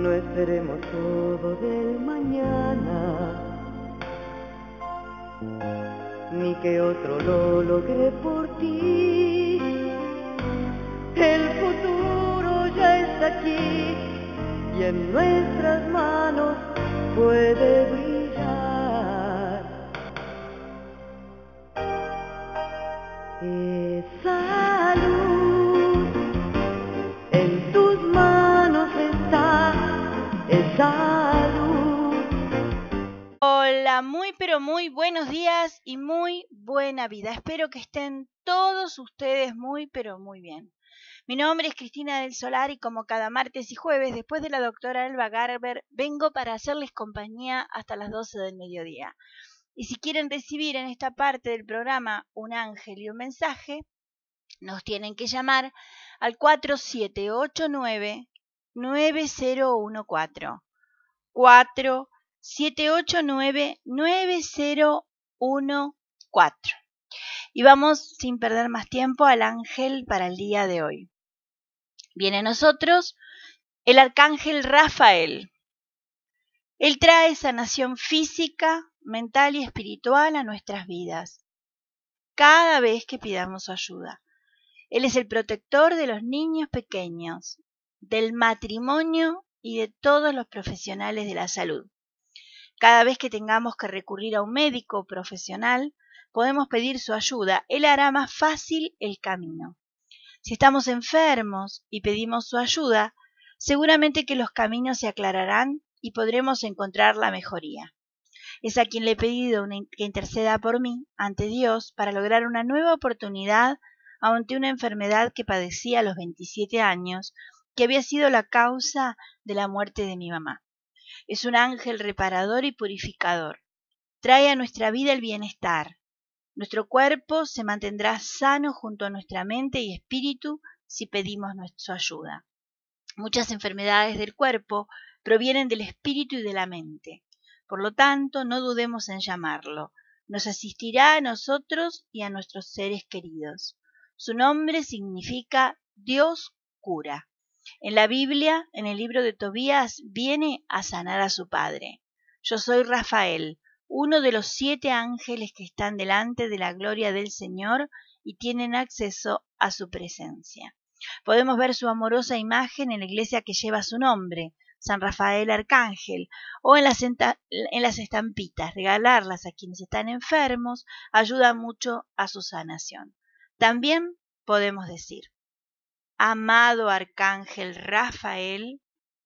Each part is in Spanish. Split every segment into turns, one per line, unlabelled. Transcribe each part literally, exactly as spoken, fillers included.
No esperemos todo del mañana, ni que otro lo logre por ti. El futuro ya está aquí y en nuestras manos puede brillar. Esa luz en tus manos está, esa luz.
Hola, muy pero muy buenos días y muy buena vida. Espero que estén todos ustedes muy pero muy bien. Mi nombre es Cristina del Solar y como cada martes y jueves, después de la doctora Elba Garber, vengo para hacerles compañía hasta las doce del mediodía. Y si quieren recibir en esta parte del programa un ángel y un mensaje, nos tienen que llamar al cuatro siete ocho nueve nueve cero uno cuatro. cuatro siete ocho nueve nueve cero uno cuatro. Y vamos sin perder más tiempo al ángel para el día de hoy. Viene a nosotros el arcángel Rafael. Él trae sanación física, mental y espiritual a nuestras vidas cada vez que pidamos ayuda. Él es el protector de los niños pequeños, del matrimonio y de todos los profesionales de la salud. Cada vez que tengamos que recurrir a un médico profesional, podemos pedir su ayuda. Él hará más fácil el camino. Si estamos enfermos y pedimos su ayuda, seguramente que los caminos se aclararán y podremos encontrar la mejoría. Es a quien le he pedido una, que interceda por mí ante Dios para lograr una nueva oportunidad ante una enfermedad que padecí a los veintisiete años, que había sido la causa de la muerte de mi mamá. Es un ángel reparador y purificador. Trae a nuestra vida el bienestar. Nuestro cuerpo se mantendrá sano junto a nuestra mente y espíritu si pedimos su ayuda. Muchas enfermedades del cuerpo provienen del espíritu y de la mente. Por lo tanto, no dudemos en llamarlo. Nos asistirá a nosotros y a nuestros seres queridos. Su nombre significa Dios cura. En la Biblia, en el libro de Tobías, viene a sanar a su padre. Yo soy Rafael, uno de los siete ángeles que están delante de la gloria del Señor y tienen acceso a su presencia. Podemos ver su amorosa imagen en la iglesia que lleva su nombre, San Rafael Arcángel, o en las, en las estampitas. Regalarlas a quienes están enfermos ayuda mucho a su sanación. También podemos decir: amado Arcángel Rafael,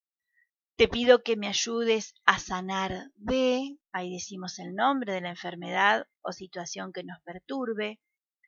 te pido que me ayudes a sanar de, ahí decimos el nombre de la enfermedad o situación que nos perturbe,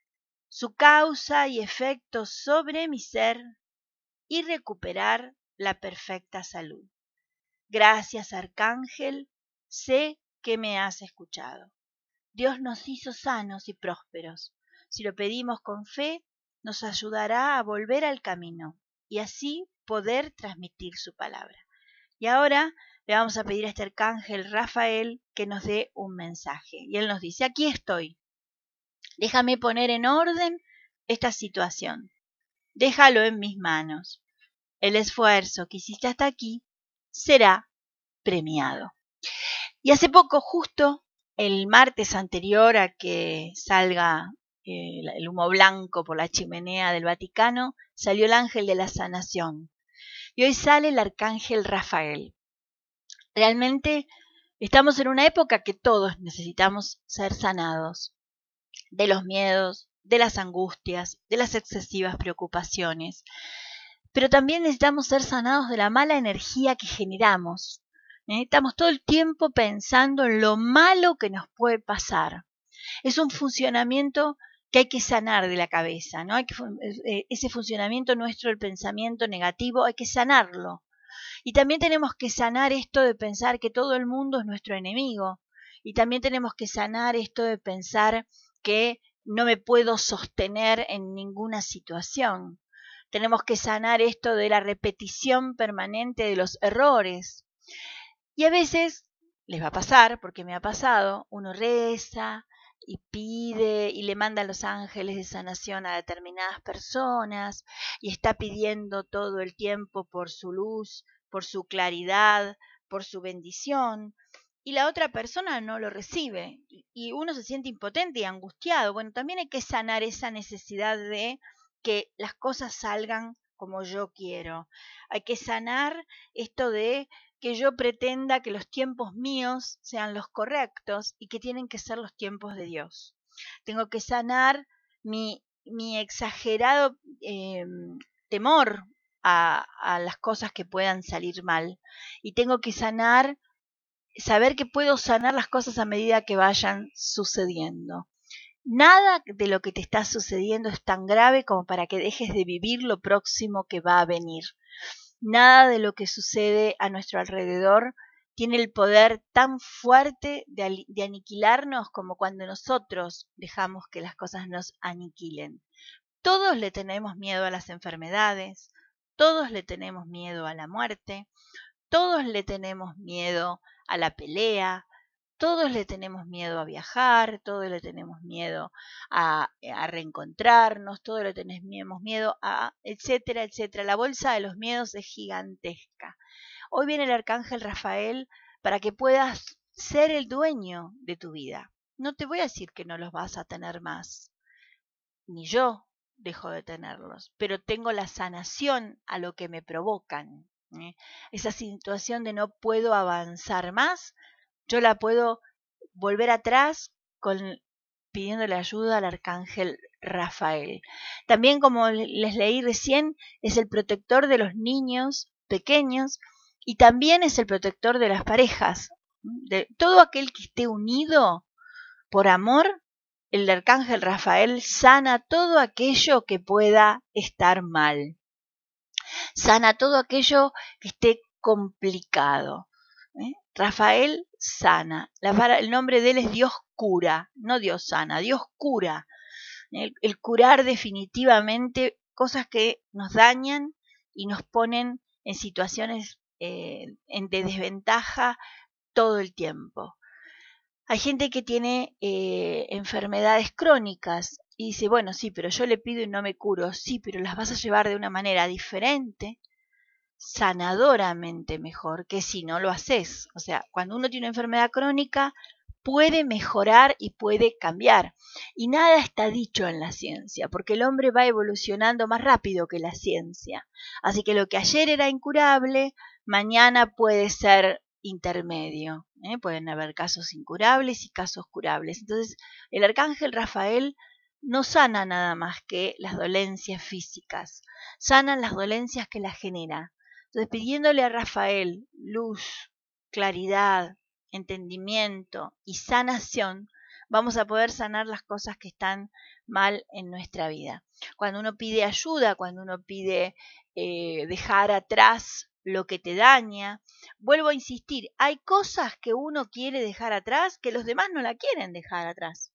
su causa y efecto sobre mi ser y recuperar la perfecta salud. Gracias, Arcángel, sé que me has escuchado. Dios nos hizo sanos y prósperos. Si lo pedimos con fe, nos ayudará a volver al camino y así poder transmitir su palabra. Y ahora le vamos a pedir a este arcángel Rafael que nos dé un mensaje. Y él nos dice: aquí estoy. Déjame poner en orden esta situación. Déjalo en mis manos. El esfuerzo que hiciste hasta aquí será premiado. Y hace poco, justo el martes anterior a que salga eh, el humo blanco por la chimenea del Vaticano, salió el ángel de la sanación. Y hoy sale el arcángel Rafael. Realmente estamos en una época que todos necesitamos ser sanados de los miedos, de las angustias, de las excesivas preocupaciones. Pero también necesitamos ser sanados de la mala energía que generamos. Estamos todo el tiempo pensando en lo malo que nos puede pasar. Es un funcionamiento que hay que sanar de la cabeza, ¿no? Hay que, ese funcionamiento nuestro, el pensamiento negativo, hay que sanarlo. Y también tenemos que sanar esto de pensar que todo el mundo es nuestro enemigo. Y también tenemos que sanar esto de pensar que no me puedo sostener en ninguna situación. Tenemos que sanar esto de la repetición permanente de los errores. Y a veces les va a pasar, porque me ha pasado, uno reza y pide y le manda a los ángeles de sanación a determinadas personas y está pidiendo todo el tiempo por su luz por su claridad, por su bendición, y la otra persona no lo recibe y uno se siente impotente y angustiado. Bueno, también hay que sanar esa necesidad de que las cosas salgan como yo quiero. Hay que sanar esto de que yo pretenda que los tiempos míos sean los correctos y que tienen que ser los tiempos de Dios. Tengo que sanar mi, mi exagerado eh, temor a, a las cosas que puedan salir mal. Y tengo que sanar saber que puedo sanar las cosas a medida que vayan sucediendo. Nada de lo que te está sucediendo es tan grave como para que dejes de vivir lo próximo que va a venir. Nada de lo que sucede a nuestro alrededor tiene el poder tan fuerte de, de aniquilarnos como cuando nosotros dejamos que las cosas nos aniquilen. Todos le tenemos miedo a las enfermedades, todos le tenemos miedo a la muerte, todos le tenemos miedo a la pelea, todos le tenemos miedo a viajar, todos le tenemos miedo a, a reencontrarnos, todos le tenemos miedo a etcétera, etcétera. La bolsa de los miedos es gigantesca. Hoy viene el arcángel Rafael para que puedas ser el dueño de tu vida. No te voy a decir que no los vas a tener más, ni yo dejo de tenerlos, pero tengo la sanación a lo que me provocan. ¿eh? Esa situación de no puedo avanzar más, yo la puedo volver atrás con pidiéndole ayuda al arcángel Rafael. También, como les leí recién, es el protector de los niños pequeños y también es el protector de las parejas. De todo aquel que esté unido por amor, el arcángel Rafael sana todo aquello que pueda estar mal. Sana todo aquello que esté complicado. ¿eh? Rafael sana. La, el nombre de él es Dios cura, no Dios sana, Dios cura. El, el curar definitivamente cosas que nos dañan y nos ponen en situaciones eh, en, de desventaja todo el tiempo. Hay gente que tiene eh, enfermedades crónicas y dice, bueno, sí, pero yo le pido y no me curo. Sí, pero las vas a llevar de una manera diferente, sanadoramente mejor que si no lo haces. O sea, cuando uno tiene una enfermedad crónica, puede mejorar y puede cambiar. Y nada está dicho en la ciencia, porque el hombre va evolucionando más rápido que la ciencia. Así que lo que ayer era incurable, mañana puede ser intermedio. ¿eh? Pueden haber casos incurables y casos curables. Entonces, el arcángel Rafael no sana nada más que las dolencias físicas, sanan las dolencias que las genera. Entonces, pidiéndole a Rafael luz, claridad, entendimiento y sanación, vamos a poder sanar las cosas que están mal en nuestra vida. Cuando uno pide ayuda, cuando uno pide eh, dejar atrás lo que te daña, vuelvo a insistir, hay cosas que uno quiere dejar atrás que los demás no la quieren dejar atrás.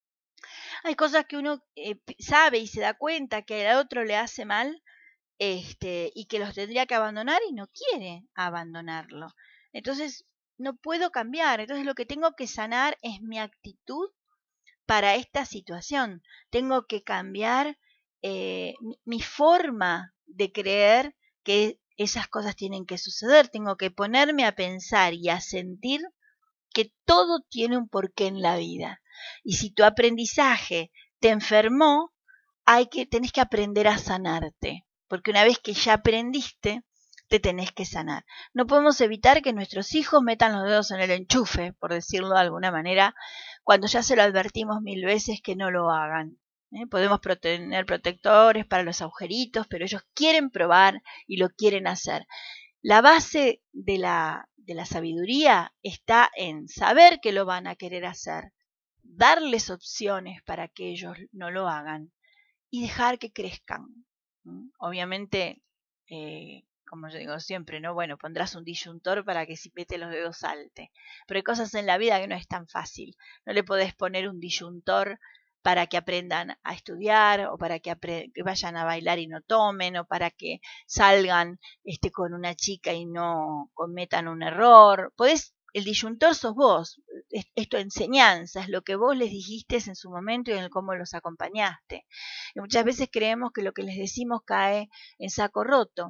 Hay cosas que uno eh, sabe y se da cuenta que al otro le hace mal este, y que los tendría que abandonar y no quiere abandonarlo. Entonces, no puedo cambiar. Entonces, lo que tengo que sanar es mi actitud para esta situación. Tengo que cambiar eh, mi, mi forma de creer que esas cosas tienen que suceder. Tengo que ponerme a pensar y a sentir que todo tiene un porqué en la vida. Y si tu aprendizaje te enfermó, hay que, tenés que aprender a sanarte. Porque una vez que ya aprendiste, te tenés que sanar. No podemos evitar que nuestros hijos metan los dedos en el enchufe, por decirlo de alguna manera, cuando ya se lo advertimos mil veces que no lo hagan. ¿eh? Podemos tener protectores para los agujeritos, pero ellos quieren probar y lo quieren hacer. La base de la, de la sabiduría está en saber que lo van a querer hacer, darles opciones para que ellos no lo hagan y dejar que crezcan. ¿Mm? Obviamente, eh, como yo digo siempre, ¿no? Bueno, pondrás un disyuntor para que si mete los dedos salte. Pero hay cosas en la vida que no es tan fácil. No le podés poner un disyuntor para que aprendan a estudiar o para que, que vayan a bailar y no tomen o para que salgan este, con una chica y no cometan un error. Podés, el disyuntor sos vos, es, es tu enseñanza, es lo que vos les dijiste en su momento y en el cómo los acompañaste. Y muchas veces creemos que lo que les decimos cae en saco roto.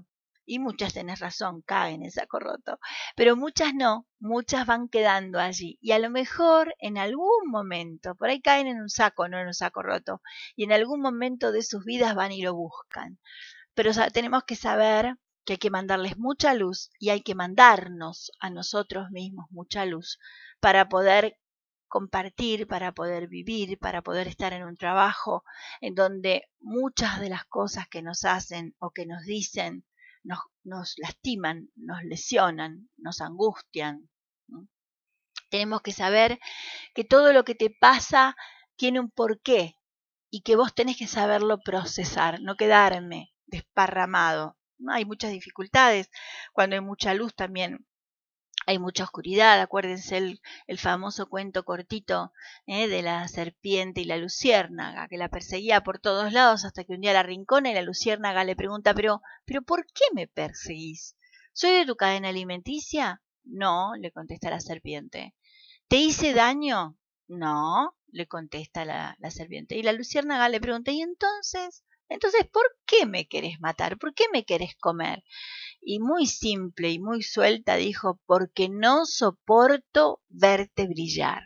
Y muchas, tenés razón, caen en saco roto. Pero muchas no, muchas van quedando allí. Y a lo mejor en algún momento, por ahí caen en un saco, no en un saco roto. Y en algún momento de sus vidas van y lo buscan. Pero tenemos que saber que hay que mandarles mucha luz y hay que mandarnos a nosotros mismos mucha luz para poder compartir, para poder vivir, para poder estar en un trabajo en donde muchas de las cosas que nos hacen o que nos dicen nos, nos lastiman, nos lesionan, nos angustian, ¿no? Tenemos que saber que todo lo que te pasa tiene un porqué y que vos tenés que saberlo procesar, no quedarme desparramado. ¿No? Hay muchas dificultades, cuando hay mucha luz también hay mucha oscuridad. Acuérdense el, el famoso cuento cortito ¿eh? de la serpiente y la luciérnaga, que la perseguía por todos lados hasta que un día la arrincona y la luciérnaga le pregunta, pero, pero ¿por qué me perseguís? ¿Soy de tu cadena alimenticia? No, le contesta la serpiente. ¿Te hice daño? No, le contesta la, la serpiente. Y la luciérnaga le pregunta, ¿y entonces? Entonces, ¿por qué me querés matar? ¿Por qué me querés comer? Y muy simple y muy suelta dijo, porque no soporto verte brillar.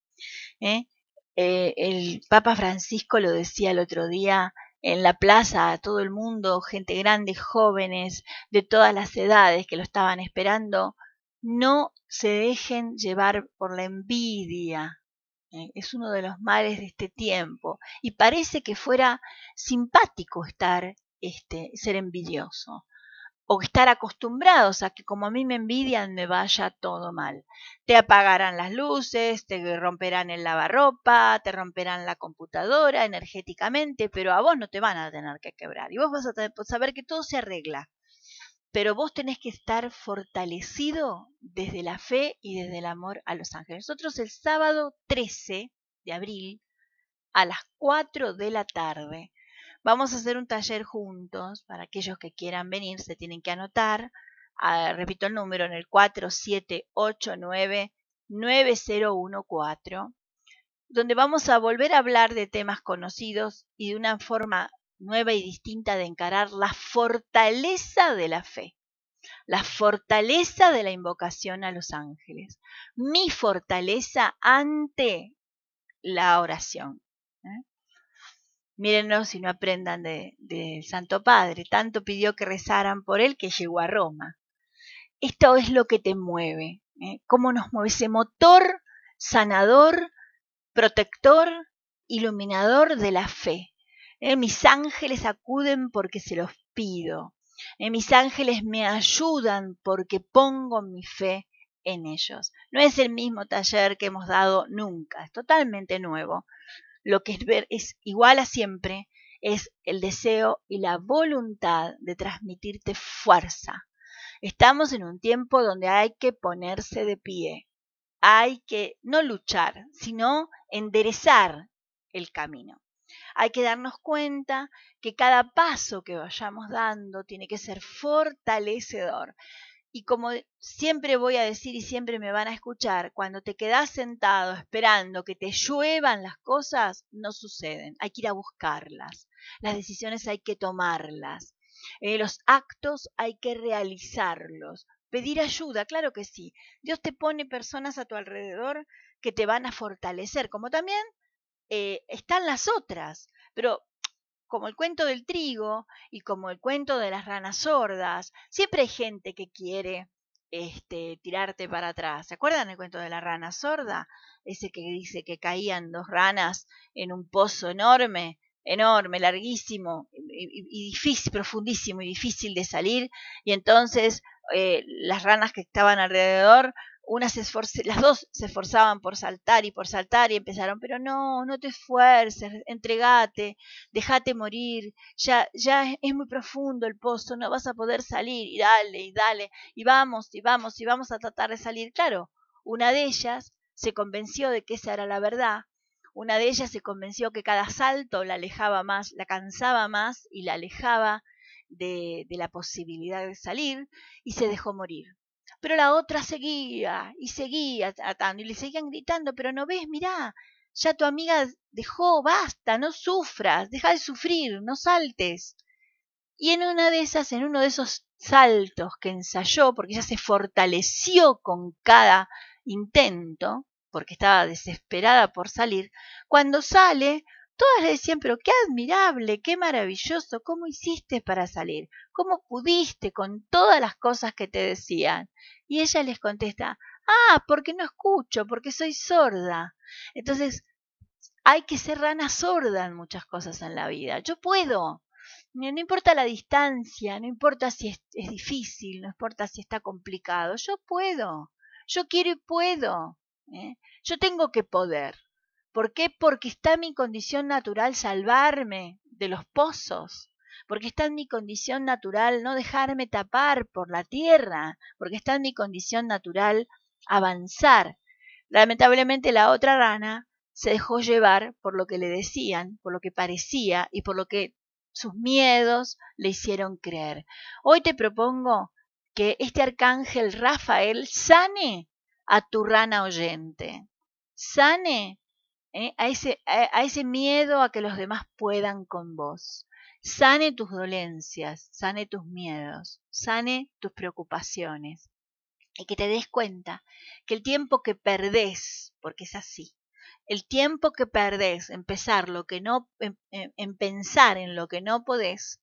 ¿Eh? Eh, el Papa Francisco lo decía el otro día en la plaza a todo el mundo, gente grande, jóvenes, de todas las edades que lo estaban esperando, no se dejen llevar por la envidia. ¿Eh? Es uno de los males de este tiempo y parece que fuera simpático estar, este, ser envidioso. O estar acostumbrados a que como a mí me envidian me vaya todo mal. Te apagarán las luces, te romperán el lavarropa, te romperán la computadora energéticamente, pero a vos no te van a tener que quebrar. Y vos vas a saber que todo se arregla. Pero vos tenés que estar fortalecido desde la fe y desde el amor a los ángeles. Nosotros el sábado trece de abril a las cuatro de la tarde vamos a hacer un taller juntos. Para aquellos que quieran venir, se tienen que anotar. Ah, repito el número en el cuatro siete ocho nueve nueve cero uno cuatro, donde vamos a volver a hablar de temas conocidos y de una forma nueva y distinta de encarar la fortaleza de la fe, la fortaleza de la invocación a los ángeles, mi fortaleza ante la oración. ¿eh? Mírennos y no aprendan del de Santo Padre. Tanto pidió que rezaran por él que llegó a Roma. Esto es lo que te mueve. ¿eh? ¿Cómo nos mueve ese motor sanador, protector, iluminador de la fe? ¿eh? Mis ángeles acuden porque se los pido. ¿eh? Mis ángeles me ayudan porque pongo mi fe en ellos. No es el mismo taller que hemos dado nunca. Es totalmente nuevo. Lo que es ver es igual a siempre, es el deseo y la voluntad de transmitirte fuerza. Estamos en un tiempo donde hay que ponerse de pie, hay que no luchar, sino enderezar el camino. Hay que darnos cuenta que cada paso que vayamos dando tiene que ser fortalecedor. Y como siempre voy a decir y siempre me van a escuchar, cuando te quedás sentado esperando que te lluevan las cosas, no suceden. Hay que ir a buscarlas. Las decisiones hay que tomarlas. Eh, los actos hay que realizarlos. Pedir ayuda, claro que sí. Dios te pone personas a tu alrededor que te van a fortalecer, como también eh, están las otras. Pero como el cuento del trigo y como el cuento de las ranas sordas, siempre hay gente que quiere este, tirarte para atrás. ¿Se acuerdan el cuento de la rana sorda? Ese que dice que caían dos ranas en un pozo enorme, enorme, larguísimo y, y, y difícil, profundísimo y difícil de salir. Y entonces eh, las ranas que estaban alrededor, una se esforce, las dos se esforzaban por saltar y por saltar y empezaron, pero no, no te esfuerces, entregate, déjate morir, ya, ya es, es muy profundo el pozo, no vas a poder salir, y dale, y dale, y vamos, y vamos, y vamos a tratar de salir. Claro, una de ellas se convenció de que esa era la verdad, una de ellas se convenció que cada salto la alejaba más, la cansaba más y la alejaba de, de la posibilidad de salir, y se dejó morir. Pero la otra seguía y seguía atando y le seguían gritando, pero no ves, mirá, ya tu amiga dejó, basta, no sufras, deja de sufrir, no saltes. Y en una de esas, en uno de esos saltos que ensayó, porque ella se fortaleció con cada intento, porque estaba desesperada por salir, cuando sale, todas le decían, pero qué admirable, qué maravilloso, ¿cómo hiciste para salir? ¿Cómo pudiste con todas las cosas que te decían? Y ella les contesta, ah, porque no escucho, porque soy sorda. Entonces, hay que ser rana sorda en muchas cosas en la vida. Yo puedo. No, no importa la distancia, no importa si es, es difícil, no importa si está complicado. Yo puedo. Yo quiero y puedo. ¿eh? Yo tengo que poder. ¿Por qué? Porque está en mi condición natural salvarme de los pozos. Porque está en mi condición natural no dejarme tapar por la tierra. Porque está en mi condición natural avanzar. Lamentablemente la otra rana se dejó llevar por lo que le decían, por lo que parecía y por lo que sus miedos le hicieron creer. Hoy te propongo que este arcángel Rafael sane a tu rana oyente, sane ¿eh? a, ese, a, a ese miedo a que los demás puedan con vos, sane tus dolencias, sane tus miedos, sane tus preocupaciones. Y que te des cuenta que el tiempo que perdés, porque es así, el tiempo que perdés en pensar lo que no, en, en, en pensar en lo que no podés,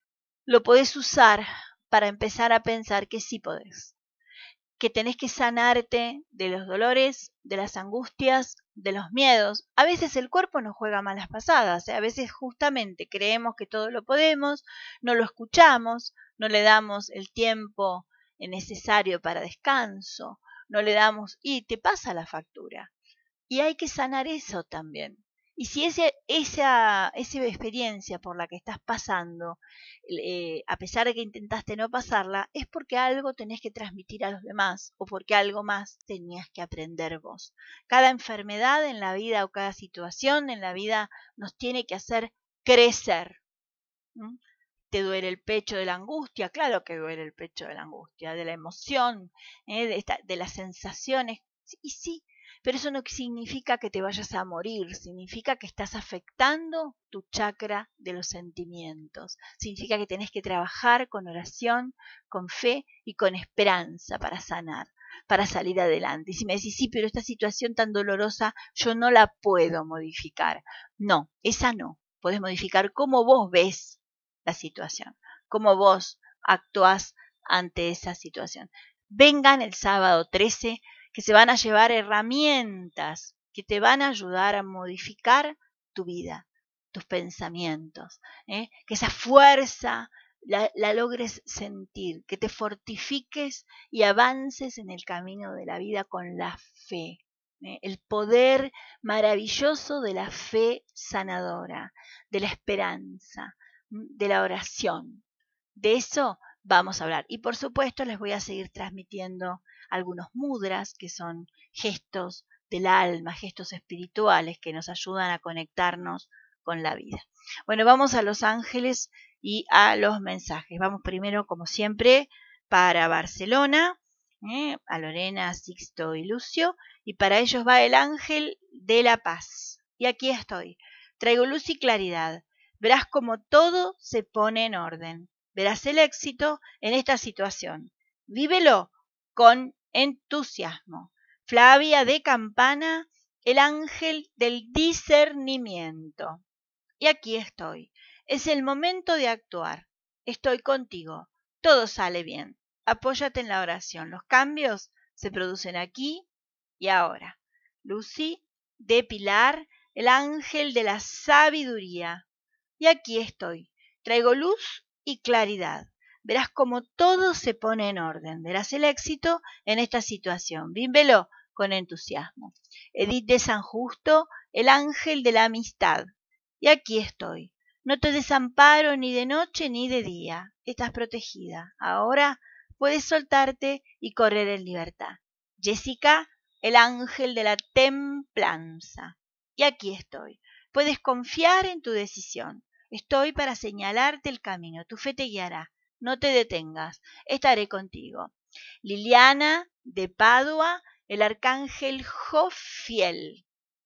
lo podés usar para empezar a pensar que sí podés. Que tenés que sanarte de los dolores, de las angustias, de los miedos. A veces el cuerpo nos juega malas pasadas, ¿eh? A veces justamente creemos que todo lo podemos, no lo escuchamos, no le damos el tiempo necesario para descanso, no le damos y te pasa la factura. Y hay que sanar eso también. Y si ese, esa, esa experiencia por la que estás pasando, eh, a pesar de que intentaste no pasarla, es porque algo tenés que transmitir a los demás o porque algo más tenías que aprender vos. Cada enfermedad en la vida o cada situación en la vida nos tiene que hacer crecer. ¿Mm? ¿Te duele el pecho de la angustia? Claro que duele el pecho de la angustia, de la emoción, ¿eh? de, esta, de las sensaciones. Y sí, pero eso no significa que te vayas a morir, significa que estás afectando tu chakra de los sentimientos. Significa que tenés que trabajar con oración, con fe y con esperanza para sanar, para salir adelante. Y si me decís, sí, pero esta situación tan dolorosa yo no la puedo modificar. No, esa no. Podés modificar cómo vos ves la situación, cómo vos actuás ante esa situación. Vengan el sábado trece, que se van a llevar herramientas que te van a ayudar a modificar tu vida, tus pensamientos, ¿eh? que esa fuerza la, la logres sentir, que te fortifiques y avances en el camino de la vida con la fe. ¿eh? El poder maravilloso de la fe sanadora, de la esperanza, de la oración. De eso vamos a hablar. Y por supuesto les voy a seguir transmitiendo algunos mudras, que son gestos del alma, gestos espirituales que nos ayudan a conectarnos con la vida. Bueno, vamos a los ángeles y a los mensajes. Vamos primero, como siempre, para Barcelona, ¿eh? a Lorena, Sixto y Lucio, y para ellos va el ángel de la paz. Y aquí estoy. Traigo luz y claridad. Verás cómo todo se pone en orden. Verás el éxito en esta situación. Vívelo con entusiasmo. Flavia de Campana, el ángel del discernimiento. Y aquí estoy. Es el momento de actuar. Estoy contigo. Todo sale bien. Apóyate en la oración. Los cambios se producen aquí y ahora. Lucy de Pilar, el ángel de la sabiduría. Y aquí estoy. Traigo luz y claridad. Verás cómo todo se pone en orden. Verás el éxito en esta situación. Vívelo con entusiasmo. Edith de San Justo, el ángel de la amistad. Y aquí estoy. No te desamparo ni de noche ni de día. Estás protegida. Ahora puedes soltarte y correr en libertad. Jessica, el ángel de la templanza. Y aquí estoy. Puedes confiar en tu decisión. Estoy para señalarte el camino. Tu fe te guiará. No te detengas. Estaré contigo. Liliana de Padua, el arcángel Jofiel.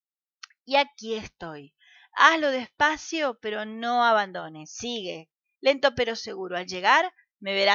Y aquí estoy. Hazlo despacio, pero no abandones. Sigue. Lento pero seguro. Al llegar, me verás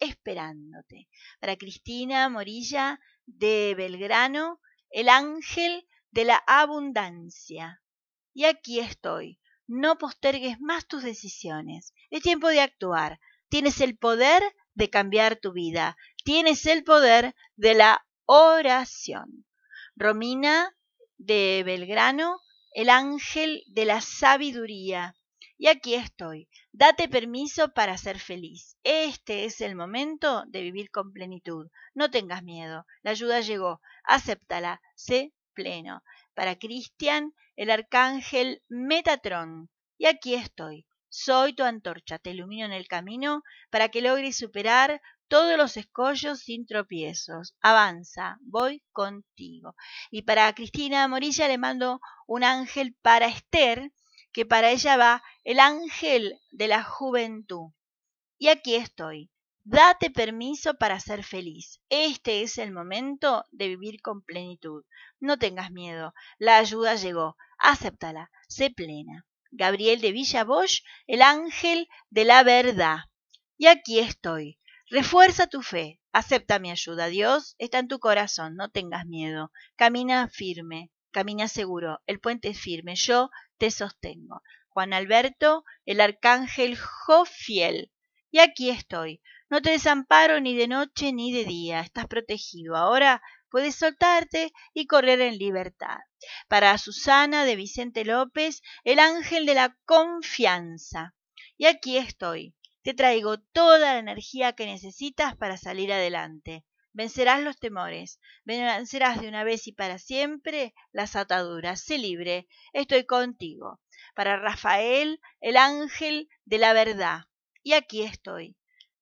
esperándote. Para Cristina Morilla de Belgrano, el ángel de la abundancia. Y aquí estoy. No postergues más tus decisiones. Es tiempo de actuar. Tienes el poder de cambiar tu vida. Tienes el poder de la oración. Romina de Belgrano, el ángel de la sabiduría. Y aquí estoy. Date permiso para ser feliz. Este es el momento de vivir con plenitud. No tengas miedo. La ayuda llegó. Acéptala. Sé pleno. Para Cristian, el arcángel Metatrón. Y aquí estoy. Soy tu antorcha. Te ilumino en el camino para que logres superar todos los escollos sin tropiezos. Avanza. Voy contigo. Y para Cristina Morilla le mando un ángel para Esther, que para ella va el ángel de la juventud. Y aquí estoy. Date permiso para ser feliz. Este es el momento de vivir con plenitud. No tengas miedo. La ayuda llegó. Acéptala. Sé plena. Gabriel de Villa Bosch, el ángel de la verdad. Y aquí estoy. Refuerza tu fe. Acepta mi ayuda. Dios está en tu corazón. No tengas miedo. Camina firme. Camina seguro. El puente es firme. Yo te sostengo. Juan Alberto, el arcángel Jofiel. Y aquí estoy. No te desamparo ni de noche ni de día. Estás protegido. Ahora puedes soltarte y correr en libertad. Para Susana de Vicente López, el ángel de la confianza. Y aquí estoy. Te traigo toda la energía que necesitas para salir adelante. Vencerás los temores. Vencerás de una vez y para siempre las ataduras. Sé libre. Estoy contigo. Para Rafael, el ángel de la verdad. Y aquí estoy.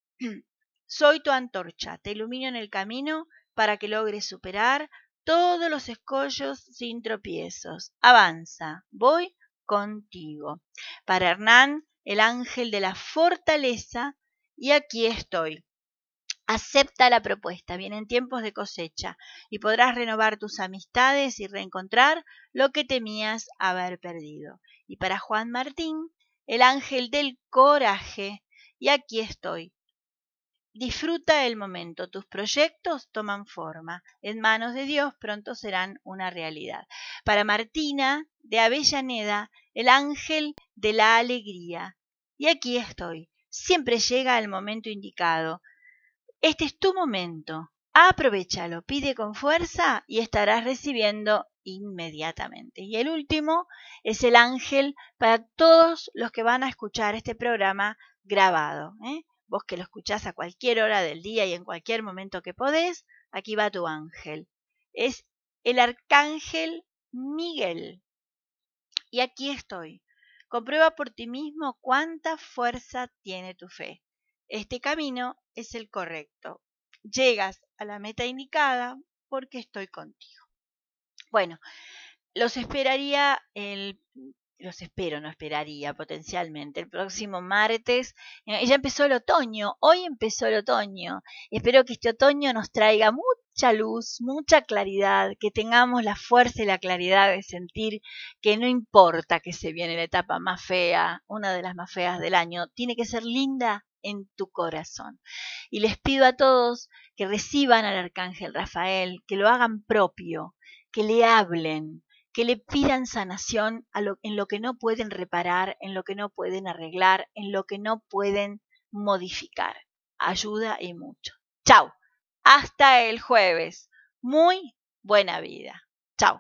Soy tu antorcha. Te ilumino en el camino para que logres superar todos los escollos sin tropiezos. Avanza. Voy contigo. Para Hernán, el ángel de la fortaleza. Y aquí estoy. Acepta la propuesta. Vienen tiempos de cosecha y podrás renovar tus amistades y reencontrar lo que temías haber perdido. Y para Juan Martín, el ángel del coraje. Y aquí estoy. Disfruta el momento. Tus proyectos toman forma. En manos de Dios pronto serán una realidad. Para Martina de Avellaneda, el ángel de la alegría. Y aquí estoy. Siempre llega el momento indicado. Este es tu momento. Aprovéchalo, pide con fuerza y estarás recibiendo inmediatamente. Y el último es el ángel para todos los que van a escuchar este programa grabado. ¿eh? Vos que lo escuchás a cualquier hora del día y en cualquier momento que podés, aquí va tu ángel. Es el arcángel Miguel. Y aquí estoy. Comprueba por ti mismo cuánta fuerza tiene tu fe. Este camino es el correcto. Llegas a la meta indicada porque estoy contigo. Bueno, los esperaría el... Los espero, no esperaría potencialmente. El próximo martes, eh, ya empezó el otoño, hoy empezó el otoño. Espero que este otoño nos traiga mucha luz, mucha claridad, que tengamos la fuerza y la claridad de sentir que no importa que se viene la etapa más fea, una de las más feas del año, tiene que ser linda en tu corazón. Y les pido a todos que reciban al arcángel Rafael, que lo hagan propio, que le hablen, que le pidan sanación a lo, en lo que no pueden reparar, en lo que no pueden arreglar, en lo que no pueden modificar. Ayuda y mucho. Chau. Hasta el jueves. Muy buena vida. Chau.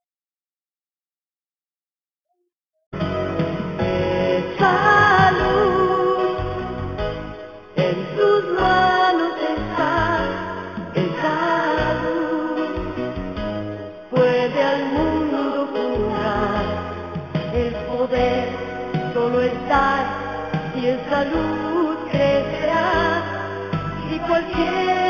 Esa luz en tus manos está, esa luz puede al mundo curar. El poder solo está y esa luz crecerá y cualquier